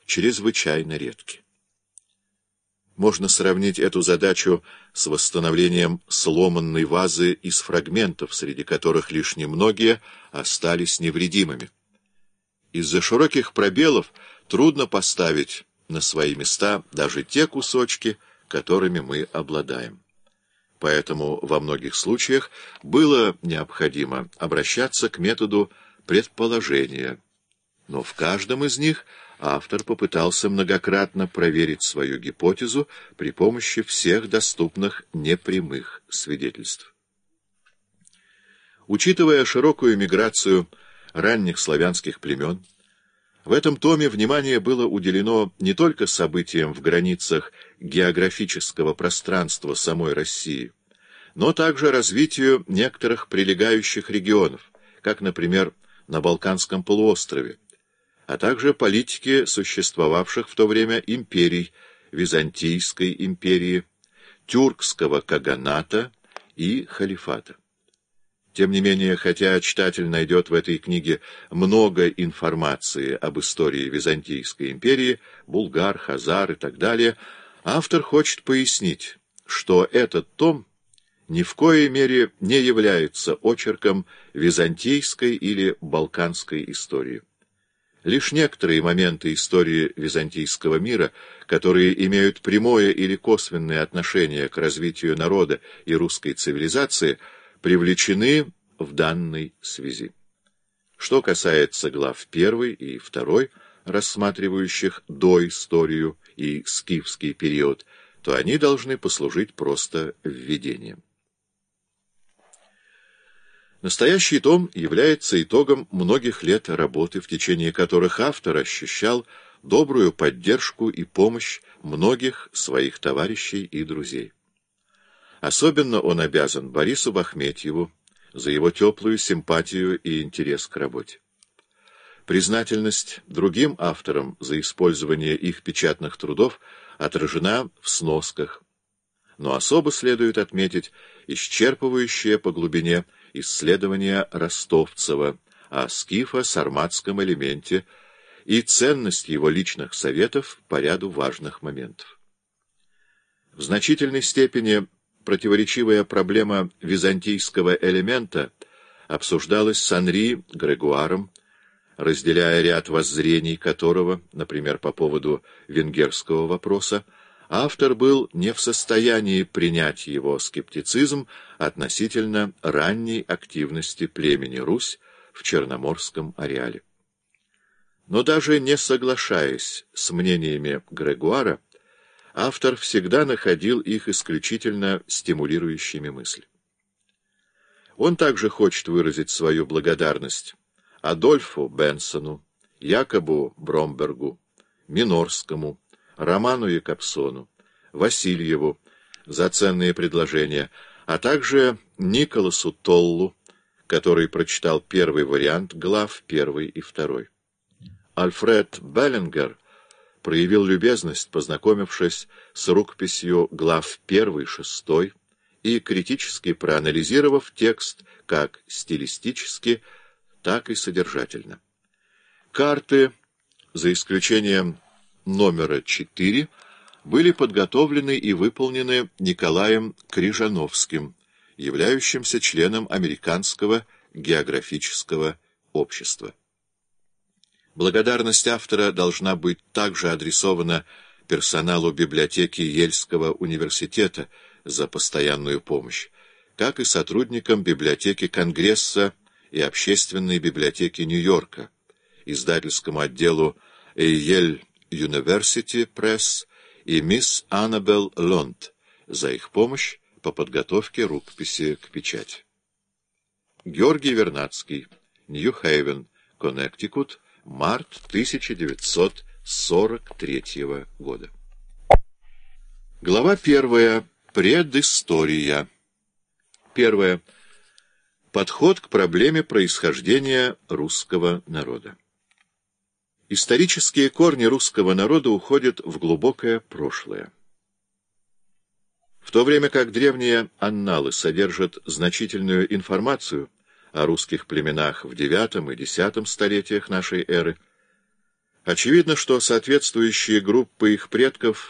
чрезвычайно редки. Можно сравнить эту задачу с восстановлением сломанной вазы из фрагментов, среди которых лишь немногие остались невредимыми. Из-за широких пробелов трудно поставить на свои места даже те кусочки, которыми мы обладаем. Поэтому во многих случаях было необходимо обращаться к методу предположения, но в каждом из них автор попытался многократно проверить свою гипотезу при помощи всех доступных непрямых свидетельств. Учитывая широкую миграцию ранних славянских племен, в этом томе внимание было уделено не только событиям в границах географического пространства самой России, но также развитию некоторых прилегающих регионов, как, например, на Балканском полуострове, а также политике существовавших в то время империй, Византийской империи, Тюркского каганата и халифата. Тем не менее, хотя читатель найдет в этой книге много информации об истории Византийской империи, булгар, хазар и так далее, автор хочет пояснить, что этот том ни в коей мере не является очерком византийской или балканской истории. Лишь некоторые моменты истории византийского мира, которые имеют прямое или косвенное отношение к развитию народа и русской цивилизации, привлечены в данной связи. Что касается глав 1 и 2, рассматривающих доисторию и скифский период, то они должны послужить просто введением. Настоящий том является итогом многих лет работы, в течение которых автор ощущал добрую поддержку и помощь многих своих товарищей и друзей. Особенно он обязан Борису Бахметьеву за его теплую симпатию и интерес к работе. Признательность другим авторам за использование их печатных трудов отражена в сносках, но особо следует отметить исчерпывающее по глубине исследование Ростовцева о скифо-сарматском элементе и ценность его личных советов по ряду важных моментов. В значительной степени противоречивая проблема византийского элемента обсуждалась с Анри Грегуаром, разделяя ряд воззрений которого, например, по поводу венгерского вопроса, автор был не в состоянии принять его скептицизм относительно ранней активности племени Русь в Черноморском ареале. Но даже не соглашаясь с мнениями Грегуара, автор всегда находил их исключительно стимулирующими мысли. Он также хочет выразить свою благодарность Адольфу Бенсону, Якобу Бромбергу, Минорскому, Роману Якобсону, Васильеву за ценные предложения, а также Николасу Толлу, который прочитал первый вариант глав 1 и 2. Альфред Беллингер проявил любезность, познакомившись с рукописью глав 1 и 6 и критически проанализировав текст как стилистически, так и содержательно. Карты, за исключением номера 4, были подготовлены и выполнены Николаем Крижановским, являющимся членом Американского географического общества. Благодарность автора должна быть также адресована персоналу библиотеки Ельского университета за постоянную помощь, как и сотрудникам библиотеки Конгресса и Общественной библиотеки Нью-Йорка, издательскому отделу Yale University Press и мисс Аннабелл Лонд за их помощь по подготовке рукописи к печати. Георгий Вернадский, Нью-Хейвен, Коннектикут, март 1943 года. Глава 1. Предыстория. 1. Подход к проблеме происхождения русского народа. Исторические корни русского народа уходят в глубокое прошлое. В то время как древние анналы содержат значительную информацию о русских племенах в IX и X столетиях нашей эры, Очевидно, что соответствующие группы их предков